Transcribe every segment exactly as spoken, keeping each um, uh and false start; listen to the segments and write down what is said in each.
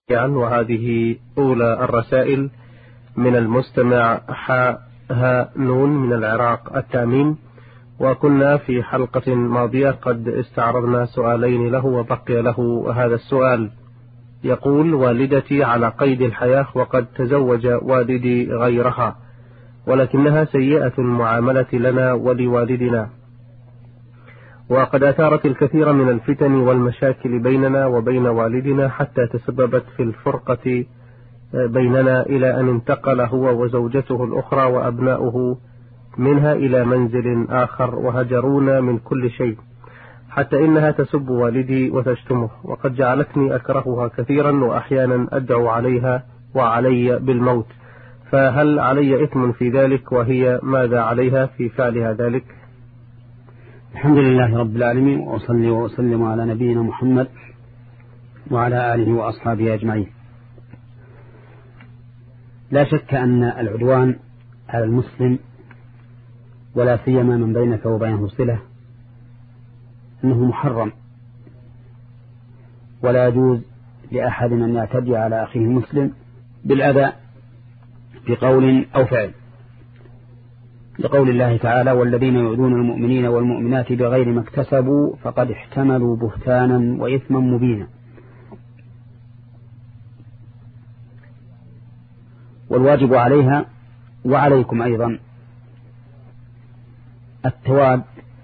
وهذه أولى الرسائل من المستمع ها نون من العراق التأمين. وكنا في حلقة ماضية قد استعرضنا سؤالين له وبقي له هذا السؤال. يقول: والدتي على قيد الحياة وقد تزوج والدي غيرها، ولكنها سيئة المعاملة لنا ولوالدنا، وقد أثارت الكثير من الفتن والمشاكل بيننا وبين والدنا حتى تسببت في الفرقة بيننا، إلى أن انتقل هو وزوجته الأخرى وأبناؤه منها إلى منزل آخر وهجرونا من كل شيء، حتى إنها تسب والدي وتشتمه، وقد جعلتني أكرهها كثيرا وأحيانا أدعو عليها وعلي بالموت، فهل علي إثم في ذلك؟ وهي ماذا عليها في فعلها ذلك؟ الحمد لله رب العالمين، وأصلي وأسلم على نبينا محمد وعلى آله وأصحابه أجمعين. لا شك أن العدوان على المسلم، ولا سيما من بينك وبينه صلة، أنه محرم، ولا يجوز لأحد أن يعتدي على أخيه المسلم بالأذى بقول أو فعل، لقول الله تعالى: والذين يؤذون المؤمنين والمؤمنات بغير ما اكتسبوا فقد احتملوا بهتانا وإثما مبينا. والواجب عليها وعليكم أيضا التواد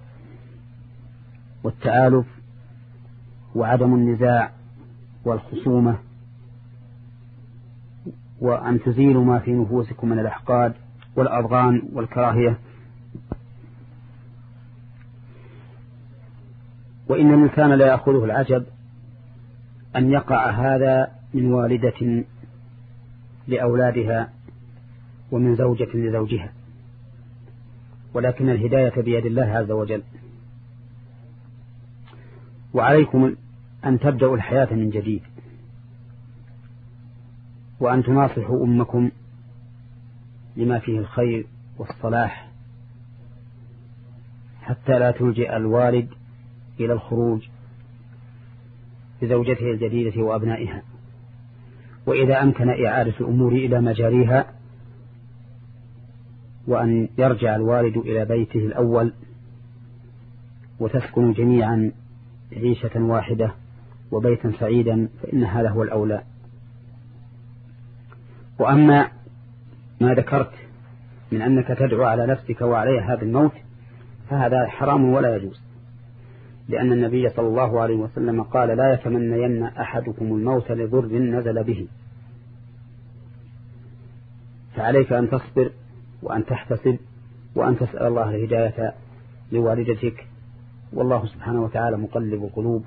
والتآلف وعدم النزاع والخصومة، وأن تزيلوا ما في نفوسكم من الأحقاد والأضغان والكراهية. وإن الإنسان لا يأخذه العجب أن يقع هذا من والدة لأولادها ومن زوجة لزوجها، ولكن الهداية بيد الله عز وجل. وعليكم أن تبدأوا الحياة من جديد، وأن تناصحوا أمكم لما فيه الخير والصلاح، حتى لا تلجئ الوالد إلى الخروج بزوجته الجديدة وأبنائها. وإذا أمكن إعادة الأمور إلى مجاريها، وأن يرجع الوالد إلى بيته الأول وتسكنوا جميعا عيشة واحدة وبيتا سعيدا، فإن هذا هو الأولى. وأما ما ذكرت من أنك تدعو على نفسك وعليها هذا الموت، فهذا حرام ولا يجوز، لأن النبي صلى الله عليه وسلم قال: لا يتمنين أحدكم الموت لضر نزل به. فعليك أن تصبر وأن تحتسب وأن تسأل الله الهداية لوالدتك، والله سبحانه وتعالى مقلب القلوب،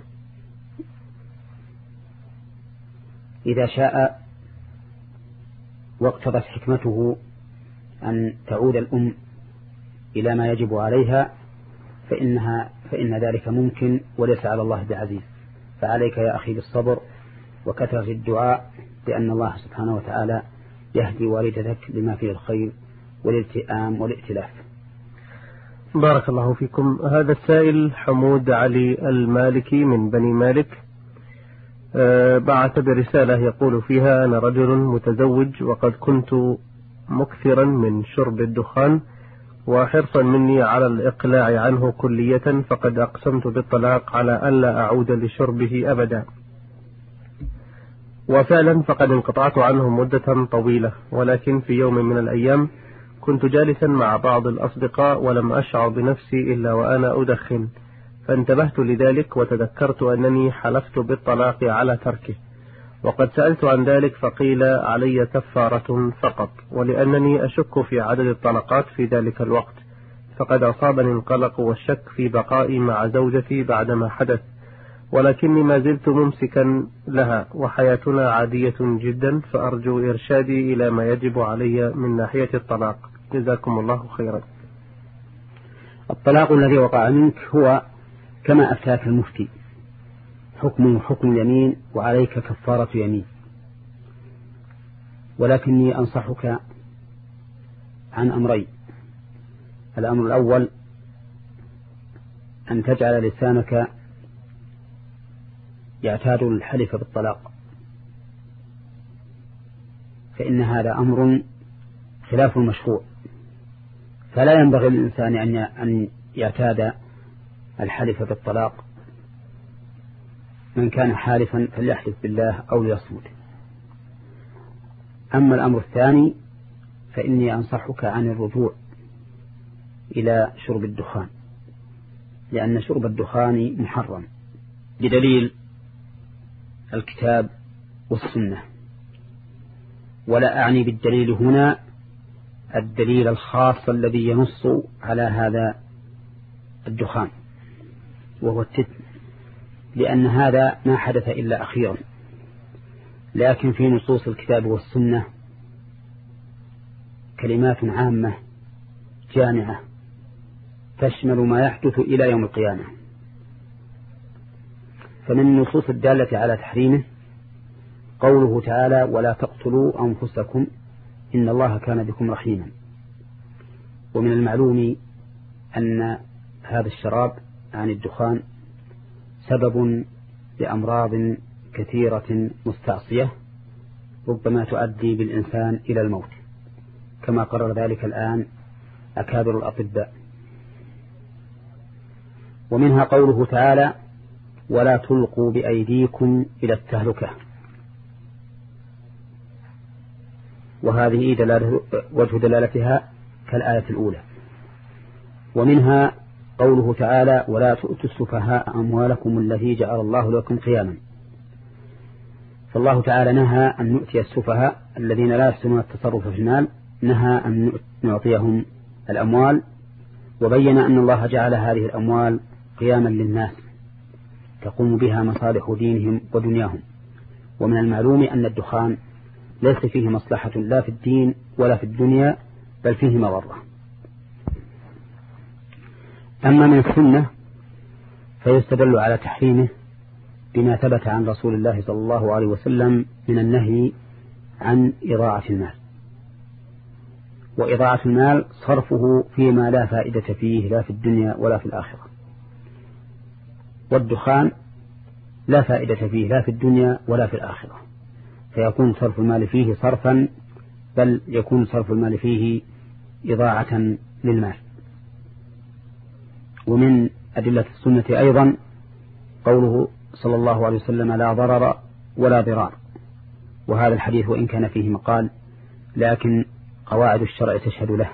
إذا شاء واقتضت حكمته أن تعود الأم إلى ما يجب عليها فإنها فإن ذلك ممكن، وليس على الله بعزيز. فعليك يا أخي بالصبر وكثرة الدعاء، لأن الله سبحانه وتعالى يهدي والدتك لما فيه الخير والالتئام والائتلاف. بارك الله فيكم. هذا السائل حمود علي المالكي من بني مالك، أه بعث برسالة يقول فيها: أنا رجل متزوج، وقد كنت مكثرا من شرب الدخان، وحرصا مني على الإقلاع عنه كلية، فقد أقسمت بالطلاق على ألا أعود لشربه أبدا، وفعلا فقد انقطعت عنه مدة طويلة. ولكن في يوم من الأيام كنت جالسا مع بعض الأصدقاء ولم أشعر بنفسي إلا وأنا أدخن، فانتبهت لذلك وتذكرت أنني حلفت بالطلاق على تركه، وقد سألت عن ذلك فقيل علي كفارة فقط، ولأنني أشك في عدد الطلقات في ذلك الوقت، فقد أصابني القلق والشك في بقائي مع زوجتي بعدما حدث، ولكني ما زلت ممسكا لها وحياتنا عادية جدا، فأرجو إرشادي إلى ما يجب علي من ناحية الطلاق، جزاكم الله خيرا. الطلاق الذي وقع منك هو كما أفتاك المفتي، حكمه حكم اليمين وعليك كفارة يمين، ولكني أنصحك عن أمرين. الأمر الأول أن تجعل لسانك يعتاد الحلف بالطلاق، فإن هذا أمر خلاف المشروع، فلا ينبغي للإنسان أن يعتاد الحلف بالطلاق. من كان حالفا فليحلف بالله أو ليصمت. أما الأمر الثاني فإني أنصحك عن الرجوع إلى شرب الدخان، لأن شرب الدخان محرم بدليل الكتاب والسنة. ولا أعني بالدليل هنا الدليل الخاص الذي ينص على هذا الدخان وهو التتم، لأن هذا ما حدث إلا أخيرا، لكن في نصوص الكتاب والسنة كلمات عامة جامعة تشمل ما يحدث إلى يوم القيامة. فمن النصوص الدالة على تحريمه قوله تعالى: ولا تقتلوا أنفسكم إن الله كان بكم رحيما. ومن المعلوم أن هذا الشراب عن الدخان سبب لأمراض كثيرة مستعصية ربما تؤدي بالإنسان إلى الموت، كما قرر ذلك الآن أكابر الأطباء. ومنها قوله تعالى: ولا تلقوا بأيديكم إلى التهلكة. وهذه دلالة وجه دلالتها كالآية الأولى. ومنها قوله تعالى: ولا تؤتوا السفهاء أموالكم التي جعل الله لكم قياما. فالله تعالى نهى أن نؤتي السفهاء الذين لا يحسنون التصرف في المال، نهى أن نعطيهم الأموال، وبين أن الله جعل هذه الأموال قياما للناس تقوم بها مصالح دينهم ودنياهم. ومن المعلوم أن الدخان ليس فيه مصلحة لا في الدين ولا في الدنيا، بل فيه مضرة. أما من السنة فيستدل على تحريمه بما ثبت عن رسول الله صلى الله عليه وسلم من النهي عن إضاعة المال. وإضاعة المال صرفه فيما لا فائدة فيه لا في الدنيا ولا في الآخرة، والدخان لا فائدة فيه لا في الدنيا ولا في الآخرة، فيكون صرف المال فيه صرفا، بل يكون صرف المال فيه إضاعة للمال. ومن أدلة السنة أيضا قوله صلى الله عليه وسلم: لا ضرر ولا ضرار. وهذا الحديث وإن كان فيه مقال لكن قواعد الشرع تشهد له.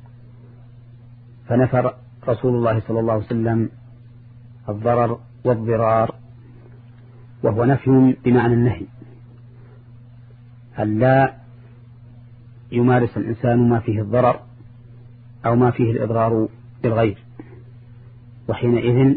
فنفر رسول الله صلى الله عليه وسلم الضرر والضرار، وهو نفي بمعنى النهي، أن لا يمارس الإنسان ما فيه الضرر أو ما فيه الإضرار بالغير. وحينئذ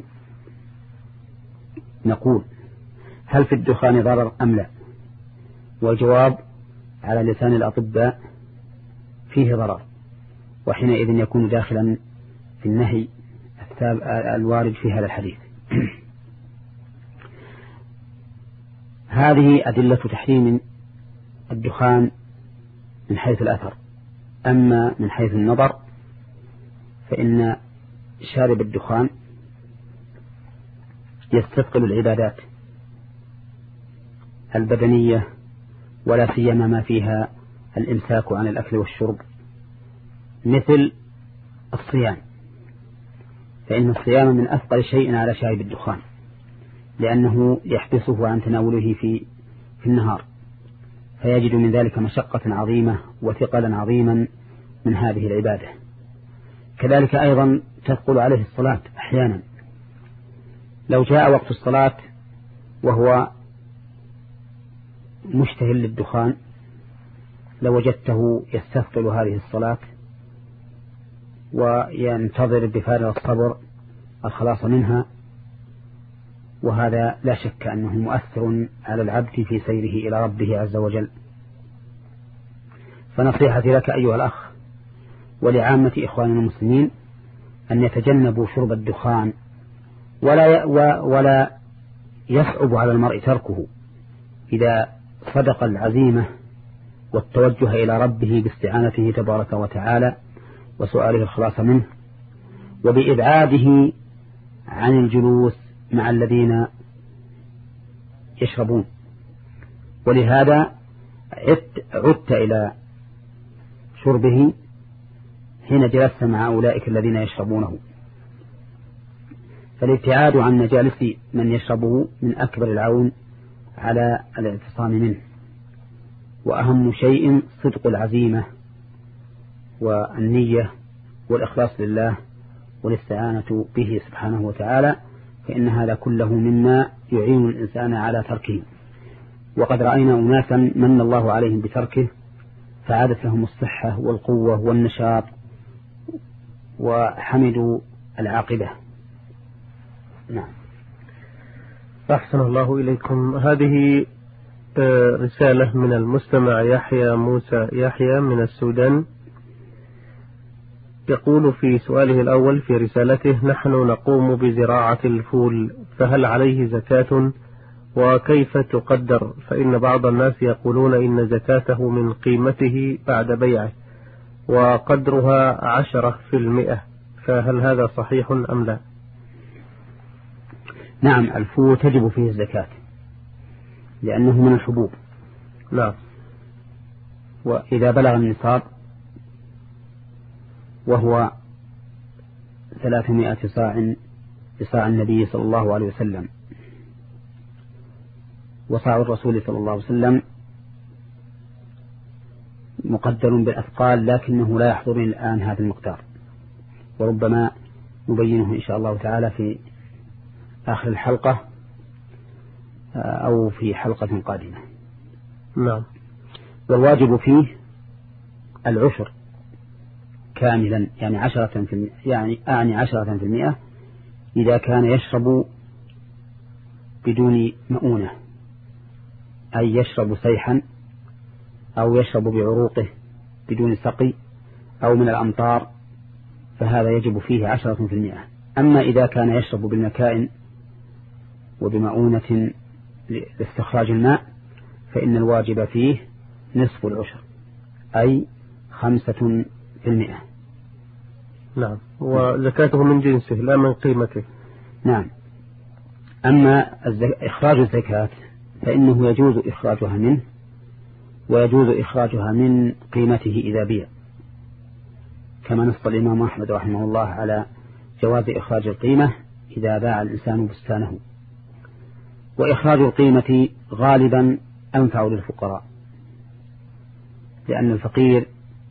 نقول: هل في الدخان ضرر أم لا؟ والجواب على لسان الأطباء: فيه ضرر، وحينئذ يكون داخلا في النهي الوارد في هذا الحديث. هذه أدلة تحريم الدخان من حيث الأثر. أما من حيث النظر فإن شارب الدخان يستثقل العبادات البدنية، ولا سيما ما فيها الإمساك عن الأكل والشرب، مثل الصيام، فإن الصيام من أثقل شيء على شارب الدخان، لأنه يحبسه عن تناوله في في النهار، فيجد من ذلك مشقة عظيمة وثقلا عظيما من هذه العبادة. كذلك أيضا تثقل عليه الصلاة أحيانا. لو جاء وقت الصلاة وهو مشتهل للدخان لوجدته يستثقل هذه الصلاة وينتظر بفارغ الصبر الخلاص منها، وهذا لا شك أنه مؤثر على العبد في سيره إلى ربه عز وجل. فنصيحتي لك أيها الأخ ولعامة إخواننا المسلمين أن يتجنبوا شرب الدخان، ولا ولا يصعب على المرء تركه إذا صدق العزيمة والتوجه إلى ربه باستعانته تبارك وتعالى وسؤاله الخلاص منه، وبإبعاده عن الجلوس مع الذين يشربون. ولهذا عدت, عدت إلى شربه حين جلست مع أولئك الذين يشربونه. فالابتعاد عن مجالس من يشربه من أكبر العون على الاعتصام منه. وأهم شيء صدق العزيمة والنية والإخلاص لله والاستعانة به سبحانه وتعالى، فإن هذا كله مما يعين الإنسان على تركه. وقد رأينا أناسا من الله عليهم بتركه فعادت لهم الصحة والقوة والنشاط وحمدوا العاقبة. نعم. أحسن الله إليكم. هذه رسالة من المستمع يحيى موسى يحيى من السودان، يقول في سؤاله الأول في رسالته: نحن نقوم بزراعة الفول، فهل عليه زكاة وكيف تقدر؟ فإن بعض الناس يقولون إن زكاته من قيمته بعد بيعه وقدرها عشرة في المئة، فهل هذا صحيح أم لا؟ نعم، الفول تجب فيه الزكاة لأنه من الحبوب. لا. وإذا بلغ النصاب وهو ثلاثمائة صاع بصاع النبي صلى الله عليه وسلم، وصاع الرسول صلى الله عليه وسلم مقدر بالأثقال، لكنه لا يحضرني الآن هذا المقدار، وربما نبينه إن شاء الله تعالى في آخر الحلقة أو في حلقة قادمة. نعم. والواجب فيه العشر كاملا، يعني عشرة في المئة، يعني أعني عشرة في المئة إذا كان يشرب بدون مؤونة، أي يشرب صيحا أو يشرب بعروقه بدون سقي أو من الأمطار، فهذا يجب فيه عشرة في المئة. أما إذا كان يشرب بالمكائن وبمؤونة لاستخراج الماء فإن الواجب فيه نصف العشر، أي خمسة في المئة. نعم. وزكاته من جنسه لا من قيمته. نعم. أما إخراج الزكاة فإنه يجوز إخراجها منه، ويجوز إخراجها من قيمته إذا بيع، كما نص الإمام أحمد رحمه الله على جواز إخراج القيمة إذا باع الإنسان بستانه. وإخراج القيمة غالبا أنفع للفقراء، لأن الفقير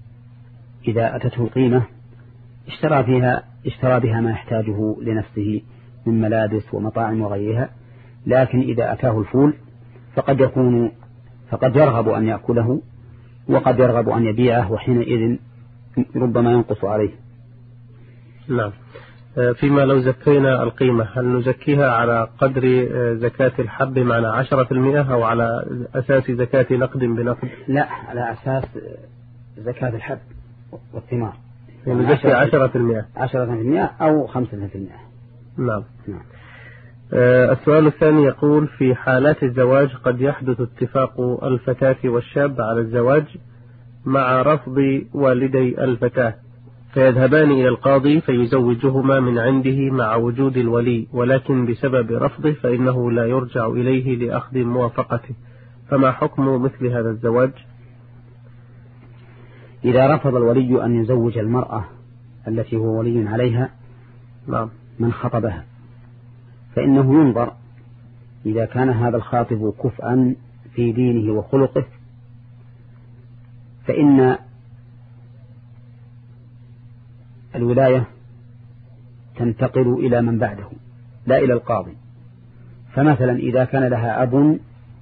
إذا أتته القيمة اشترى فيها اشترى بها ما يحتاجه لنفسه من ملابس ومطاعم وغيرها، لكن إذا أتاه الفول فقد يكون فقد يرغب أن يأكله وقد يرغب أن يبيعه، وحينئذ ربما ينقص عليه. نعم. فيما لو زكينا القيمة هل نزكيها على قدر زكاة الحب معنى عشرة في المئة أو على أساس زكاة نقد بنقد؟ لا، على أساس زكاة الحب والثمار، يعني نزكي عشرة في المئة عشرة في المئة أو خمسة في المئة. نعم. نعم. آه السؤال الثاني يقول: في حالات الزواج قد يحدث اتفاق الفتاة والشاب على الزواج مع رفض والدي الفتاة، فيذهبان إلى القاضي فيزوجهما من عنده مع وجود الولي، ولكن بسبب رفضه فإنه لا يرجع إليه لأخذ موافقته، فما حكم مثل هذا الزواج؟ إذا رفض الولي أن يزوج المرأة التي هو ولي عليها نعم من خطبها، فإنه ينظر إذا كان هذا الخاطب كفءا في دينه وخلقه، فإن الولاية تنتقل إلى من بعده لا إلى القاضي. فمثلا إذا كان لها أب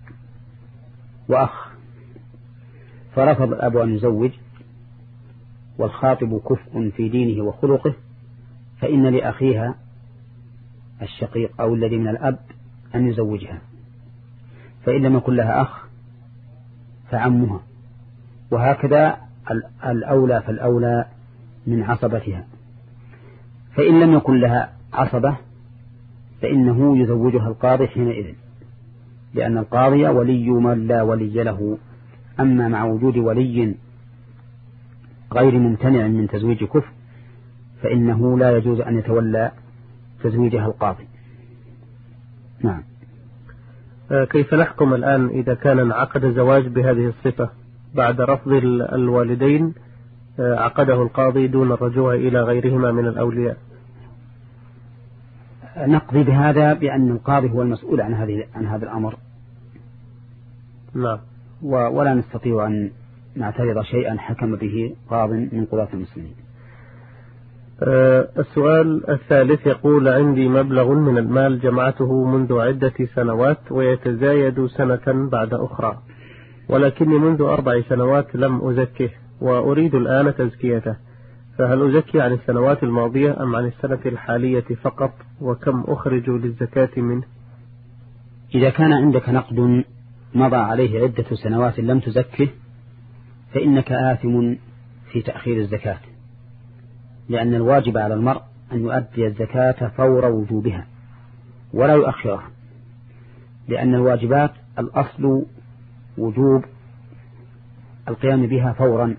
وأخ فرفض الأب أن يزوج والخاطب كفء في دينه وخلقه، فإن لأخيها الشقيق أو الذي من الأب أن يزوجها، فإن لم يكن لها أخ فعمها، وهكذا الأولى فالأولى من عصبتها. فإن لم يكن لها عصبة فإنه يزوجها القاضي حينئذ، لأن القاضي ولي من لا ولي له. أما مع وجود ولي غير ممتنع من تزويج كفء فإنه لا يجوز أن يتولى تزويجها القاضي. نعم. كيف نحكم الآن إذا كان انعقد زواج بهذه الصفة بعد رفض الوالدين عقده القاضي دون الرجوع إلى غيرهما من الأولياء؟ نقضي بهذا بأن القاضي هو المسؤول عن هذه عن هذا الأمر. نعم. ولا نستطيع أن نعترض شيئا حكم به قاض من قضاة المسلمين. أه السؤال الثالث يقول: عندي مبلغ من المال جمعته منذ عدة سنوات ويتزايد سنة بعد أخرى، ولكني منذ أربع سنوات لم أزكه وأريد الآن تزكيته، فهل أزكي عن السنوات الماضية أم عن السنة الحالية فقط؟ وكم أخرج للزكاة منه؟ إذا كان عندك نقد مضى عليه عدة سنوات لم تزكه فإنك آثم في تأخير الزكاة، لأن الواجب على المرء أن يؤدي الزكاة فور وجوبها ولا يؤخرها، لأن الواجبات الأصل وجوب القيام بها فورا.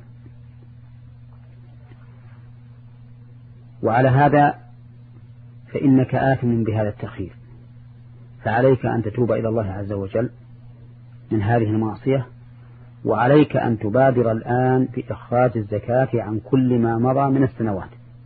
وعلى هذا فإنك آثم بهذا التأخير، فعليك أن تتوب إلى الله عز وجل من هذه المعصية، وعليك أن تبادر الآن بإخراج الزكاة عن كل ما مضى من السنوات،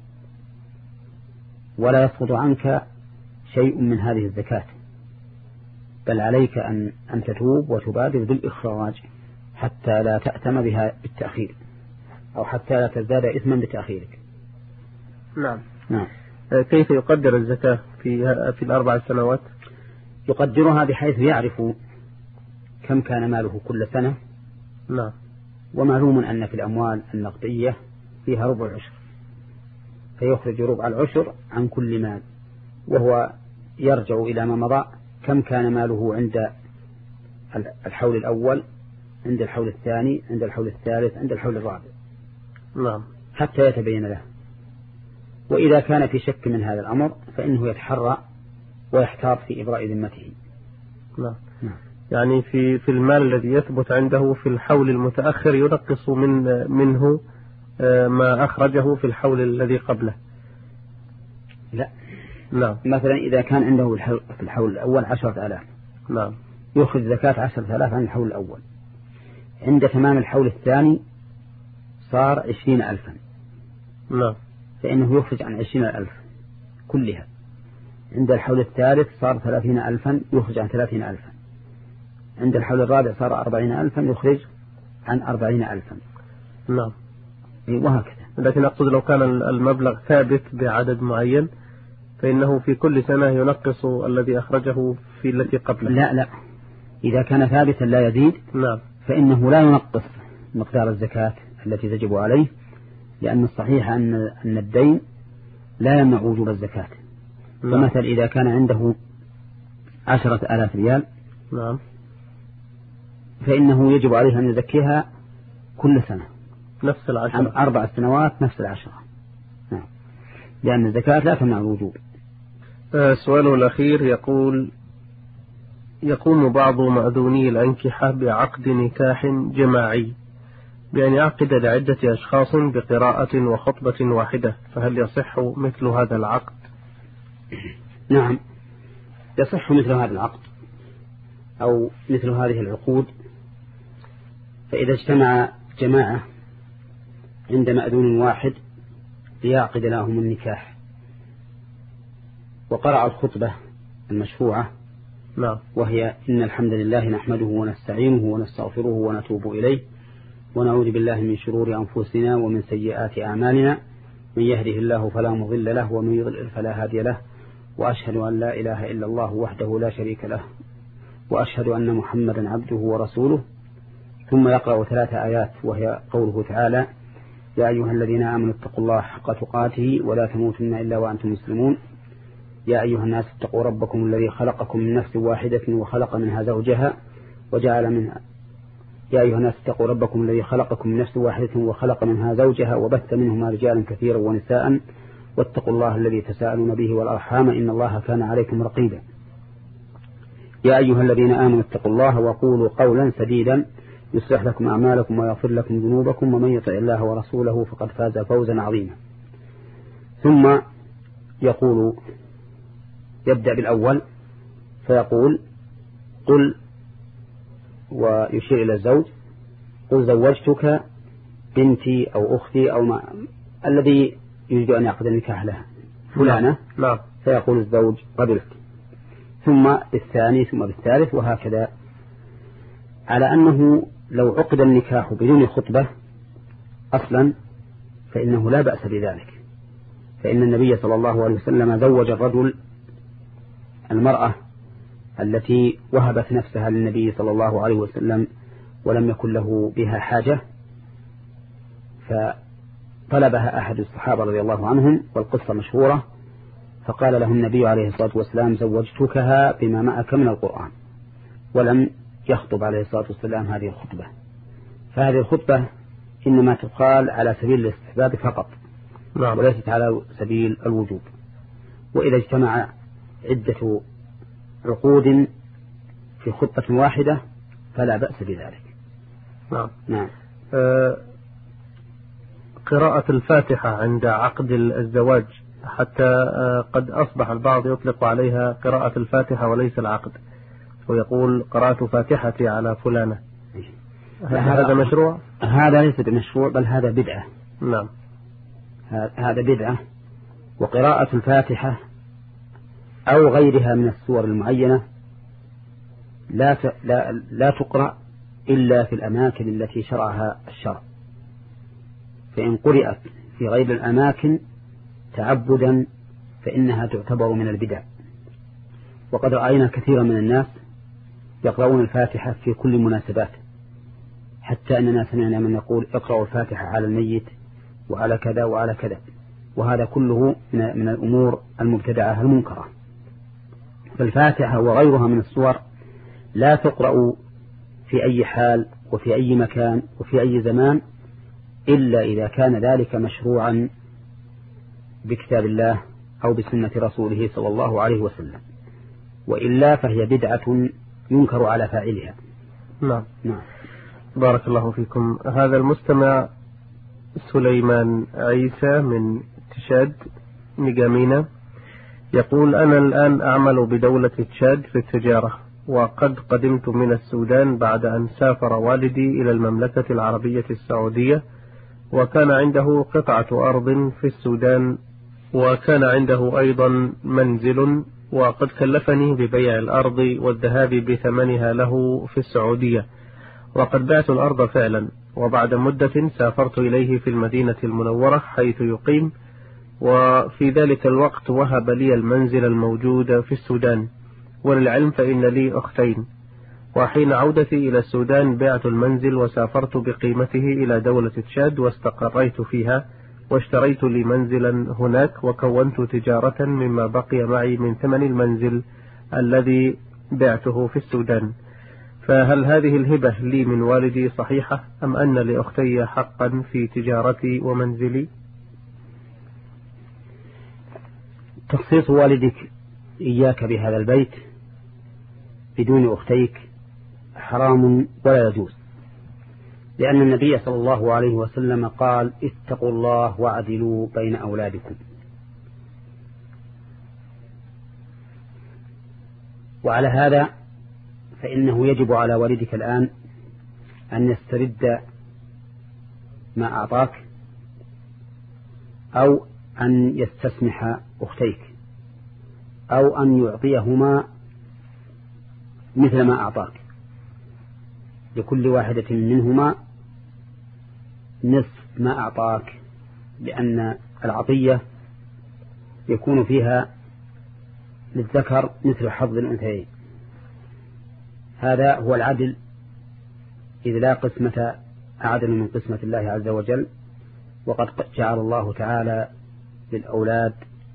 ولا يسقط عنك شيء من هذه الزكاة، بل عليك أن أن تتوب وتبادر بالإخراج حتى لا تأتم بها بالتأخير، أو حتى لا تزداد إثما بتأخيرك. نعم. نعم. كيف يقدر الزكاة في في الأربع سنوات؟ يقدرها بحيث يعرف كم كان ماله كل سنة. نعم. ومعلوم أن في الأموال النقدية فيها ربع العشر، فيخرج ربع العشر عن كل مال، وهو يرجع إلى ما مضى كم كان ماله عند الحول الأول، عند الحول الثاني، عند الحول الثالث، عند الحول الرابع. نعم. حتى يتبين له. وإذا كان في شك من هذا الأمر فإنه يتحرى ويحتاط في إبراء ذمته. نعم. نعم. يعني في في المال الذي يثبت عنده في الحول المتأخر ينقص من منه ما أخرجه في الحول الذي قبله. لا. نعم. مثلا إذا كان عنده في الحول الأول عشرة آلاف. نعم. يخرج زكاة عشرة آلاف عن الحول الأول. عند تمام الحول الثاني صار عشرين ألفا. نعم. فإنه يخرج عن عشرين ألف كلها. عند الحول الثالث صار ثلاثين ألفا، يخرج عن ثلاثين ألفا. عند الحول الرابع صار أربعين ألفا، يخرج عن أربعين ألفا. نعم. وهكذا. لكن أقصد لو كان المبلغ ثابت بعدد معين فإنه في كل سنة ينقص الذي أخرجه في التي قبله. لا لا، إذا كان ثابتا لا يزيد. نعم. فإنه لا ينقص مقدار الزكاة التي تجب عليه، لأن الصحيح أن أن الدين لا يمنع وجوب الزكاة. نعم. فمثل إذا كان عنده عشرة آلاف ريال. نعم. فإنه يجب عليه أن يزكيها كل سنة نفس العشرة، عن أربع سنوات نفس العشرة. نعم. لأن الزكاة لا تمنع الوجوب. سؤاله الأخير يقول: يقوم بعض مأذوني الأنكحة بعقد نكاح جماعي بأن يعقد لعدة أشخاص بقراءة وخطبة واحدة، فهل يصح مثل هذا العقد؟ نعم، يصح مثل هذا العقد أو مثل هذه العقود. فإذا اجتمع جماعة عند مأذون واحد ليعقد لهم النكاح وقرأ الخطبة المشروعة، نعم. وهي: إن الحمد لله نحمده ونستعينه ونستغفره ونتوب إليه ونعوذ بالله من شرور أنفسنا ومن سيئات أعمالنا، من يهده الله فلا مضل له ومن يضلل فلا هادي له، وأشهد أن لا إله إلا الله وحده لا شريك له، وأشهد أن محمدا عبده ورسوله. ثم يقرأ ثلاث آيات، وهي قوله تعالى: يا أيها الذين آمنوا اتقوا الله حق تقاته ولا تموتن إلا وأنتم مسلمون. يا أيها الناس اتقوا ربكم الذي خلقكم من نفس واحدة وخلق منها زوجها وجعل منها يا أيها الناس اتقوا ربكم الذي خلقكم من نفس واحدة وخلق منها زوجها وبث منهما رجالا كثيرا ونساء، واتقوا الله الذي تساءلون به والأرحام إن الله كان عليكم رقيبا. يا أيها الذين آمنوا اتقوا الله وقولوا قولا سديدا يصلح لكم أعمالكم ويغفر لكم ذنوبكم، ومن يطع الله ورسوله فقد فاز فوزا عظيما. ثم يقول يبدأ بالأول فيقول: قل، ويشير إلى الزوج، قل زوجتك بنتي أو أختي أو ما الذي يريد أن يعقد النكاح لها فلانة، نعم. فيقول الزوج قبلت، ثم بالثاني ثم بالثالث وهكذا، على أنه لو عقد النكاح بدون خطبة أصلا فإنه لا بأس بذلك، فإن النبي صلى الله عليه وسلم زوج الرجل المرأة التي وهبت نفسها للنبي صلى الله عليه وسلم ولم يكن له بها حاجة، فطلبها أحد الصحابة رضي الله عنهم والقصة مشهورة، فقال له النبي عليه الصلاة والسلام زوجتكها بما معك من القرآن، ولم يخطب عليه الصلاة والسلام هذه الخطبة. فهذه الخطبة إنما تقال على سبيل الاستحباب فقط، نعم. وليست على سبيل الوجوب. وإذا اجتمع عدة عقود في خطبة واحدة فلا بأس بذلك. نعم. نعم. آه قراءة الفاتحة عند عقد الزواج، حتى آه قد أصبح البعض يطلق عليها قراءة الفاتحة وليس العقد، ويقول قرأت فاتحتي على فلانة، هذا مشروع؟ هذا ليس بمشروع، بل هذا بدعة. نعم. هذا بدعة. وقراءة الفاتحة أو غيرها من السور المعينة لا لا لا تقرأ إلا في الأماكن التي شرعها الشرع، فإن قرأت في غير الأماكن تعبدا فإنها تعتبر من البدع. وقد رأينا كثيرا من الناس يقرؤون الفاتحة في كل مناسبات، حتى أننا سمعنا من يقول اقرأوا الفاتحة على الميت وعلى كذا وعلى كذا، وهذا كله من الأمور المبتدعة المنكرة. فالفاتحة وغيرها من السور لا تقرأ في أي حال وفي أي مكان وفي أي زمان إلا إذا كان ذلك مشروعا بكتاب الله أو بسنة رسوله صلى الله عليه وسلم، وإلا فهي بدعة ينكر على فاعلها. نعم. نعم. بارك الله فيكم. هذا المستمع سليمان عيسى من تشاد نجامينا يقول: أنا الآن أعمل بدولة تشاد في التجارة، وقد قدمت من السودان بعد أن سافر والدي إلى المملكة العربية السعودية، وكان عنده قطعة أرض في السودان، وكان عنده أيضا منزل، وقد كلفني ببيع الأرض والذهاب بثمنها له في السعودية، وقد بعت الأرض فعلا، وبعد مدة سافرت إليه في المدينة المنورة حيث يقيم، وفي ذلك الوقت وهب لي المنزل الموجود في السودان. وللعلم فإن لي أختين، وحين عودتي إلى السودان بعت المنزل وسافرت بقيمته إلى دولة تشاد واستقريت فيها، واشتريت لي منزلا هناك، وكونت تجارة مما بقي معي من ثمن المنزل الذي بعته في السودان. فهل هذه الهبة لي من والدي صحيحة، أم أن لأختي حقا في تجارتي ومنزلي؟ تخصيص والدك إياك بهذا البيت بدون أختيك حرام ولا يجوز، لأن النبي صلى الله عليه وسلم قال: اتقوا الله واعدلوا بين أولادكم. وعلى هذا فإنه يجب على والدك الآن أن يسترد ما أعطاك، أو أن يستسمح أختيك، أو أن يعطيهما مثل ما أعطاك، لكل واحدة منهما نصف ما أعطاك، لأن العطية يكون فيها للذكر مثل حظ الأنثيين. هذا هو العدل، إذ لا قسمة أعدل من قسمة الله عز وجل، وقد جعل الله تعالى للأولاد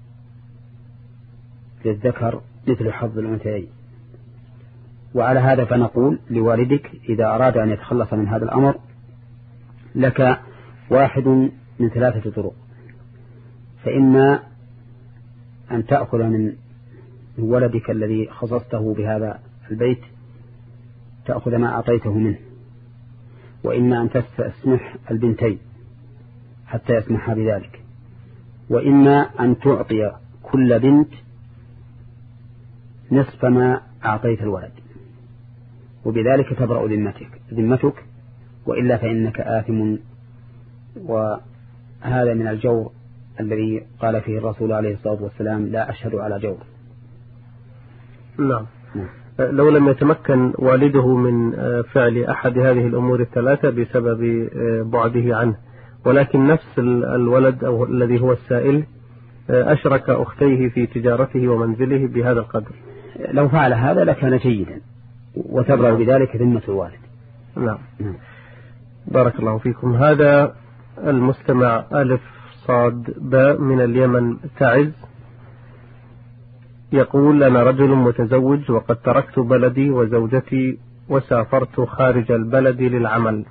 للذكر مثل حظ الأنثيين. وعلى هذا فنقول لوالدك إذا أراد أن يتخلص من هذا الأمر لك واحد من ثلاثة طرق: فإما أن تأخذ من ولدك الذي خصصته بهذا البيت تأخذ ما أعطيته منه، وإما أن تستسمح البنتين حتى يسمحا بذلك، وإما أن تعطي كل بنت نصف ما أعطيت الولد. وبذلك تبرأ ذمتك ذمتك وإلا فإنك آثم. وهذا من الجور الذي قال فيه الرسول عليه الصلاة والسلام لا أشهد على جور. نعم. لو لم يتمكن والده من فعل أحد هذه الأمور الثلاثة بسبب بعده عنه، ولكن نفس الولد أو الذي هو السائل أشرك أختيه في تجارته ومنزله بهذا القدر، لو فعل هذا لكان جيدا وتبرأ بذلك ذمة الوالد. نعم. بارك الله فيكم. هذا المستمع ألف صاد باء من اليمن تعز يقول: أنا رجل متزوج وقد تركت بلدي وزوجتي وسافرت خارج البلد للعمل،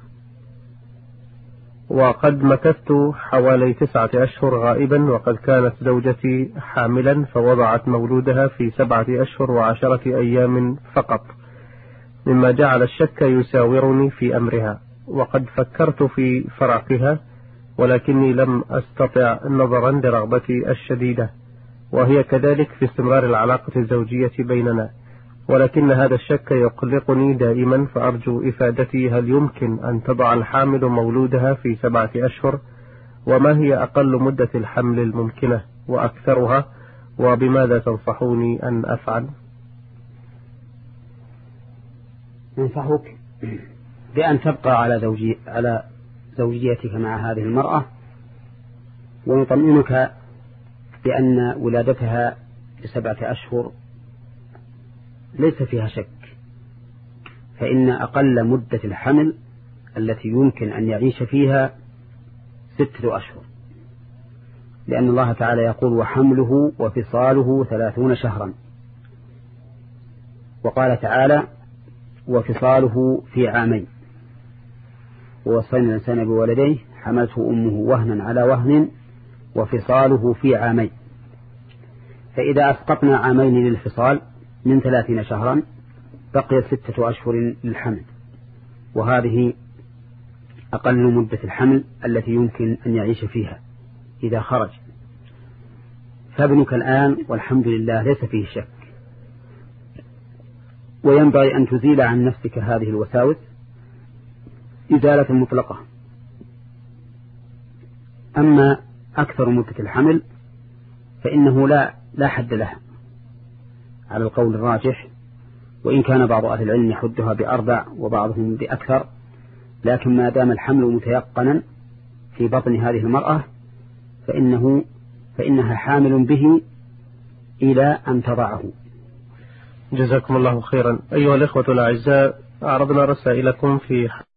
وقد مكثت حوالي تسعة أشهر غائبا، وقد كانت زوجتي حاملا فوضعت مولودها في سبعة أشهر وعشرة أيام فقط، مما جعل الشك يساورني في أمرها، وقد فكرت في فراقها ولكني لم أستطع نظرا لرغبتي الشديدة، وهي كذلك في استمرار العلاقة الزوجية بيننا، ولكن هذا الشك يقلقني دائما، فأرجو إفادتي هل يمكن أن تضع الحامل مولودها في سبعة أشهر؟ وما هي أقل مدة الحمل الممكنة وأكثرها؟ وبماذا تنصحوني أن أفعل؟ أنصحك بأن تبقى على زوجي على زوجيتك مع هذه المرأة، ونطمئنك بأن ولادتها لسبعة أشهر ليس فيها شك، فإن أقل مدة الحمل التي يمكن أن يعيش فيها ستة أشهر، لأن الله تعالى يقول: وحمله وفصاله ثلاثون شهرا، وقال تعالى: وفصاله في عامين، ووصينا الإنسان بولديه حملته أمه وهنا على وهن وفصاله في عامين. فإذا أسقطنا عامين للفصال من ثلاثين شهرا بقي ستة أشهر للحمل، وهذه أقل مدة الحمل التي يمكن أن يعيش فيها إذا خرج. فابنك الآن والحمد لله ليس فيه شك، وينبغي أن تزيل عن نفسك هذه الوساوس إزالة مطلقة. أما أكثر مدة الحمل فإنه لا لا حد لها على القول الراجح، وإن كان بعض أهل العلم يحدها بأربع وبعضهم بأكثر، لكن ما دام الحمل متيقنا في بطن هذه المرأة فإنه فإنها حامل به إلى أن تضعه. جزاكم الله خيرا. أيها الإخوة الأعزاء، أعرضنا رسائلكم في